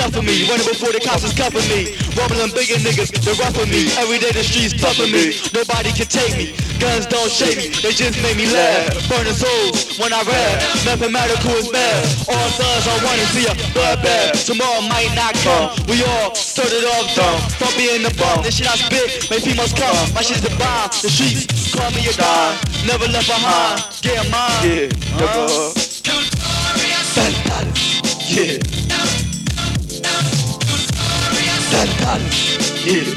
enough of me. Running before the cops is cuffing me. Rumbling bigger niggas, they're roughing me. Every day the streets toughing me. Nobody can take me. Guns don't shake me, they just make me laugh. Burning souls when I rap. Mathematical is bad. All thugs I want to see a bloodbath. Tomorrow might not come. We all started off dumb. From being the bum, the shit I spit, make females come. My shit's the bomb. The streets call me a dime. Never left behind. Get mine. Yeah, never. Yeah. Yeah.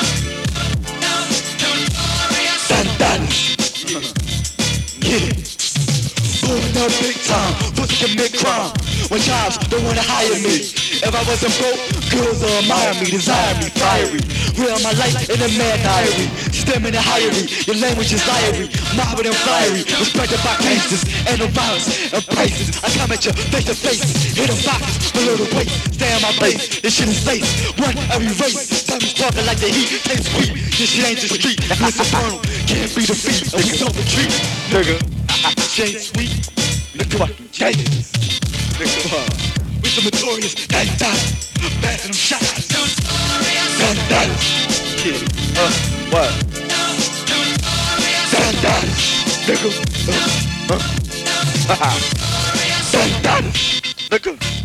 Yeah. Blowing up big time, pussy commit crime. When jobs don't wanna hire me. If I wasn't broke, girls will admire me, desire me, fiery. Real my life in a mad diary. Stemming and hierarchy, your language is diary. Mobbing and fiery, respected by gangsters. Ain't no violence and prices. I come at you face to face, hit them boxes below the waist. Stay on my base, this shit is lace. Run every race, time is talking like the heat. Tastes sweet, this shit ain't the street. It's infernal, can't be defeated. And we don't retreat, nigga. Shit ain't sweet, nigga. Fucking gangsters, nigga. We some notorious gangsters, passing them shots. Gangsters, Yeah. What? gangsters, nigga. Nigga.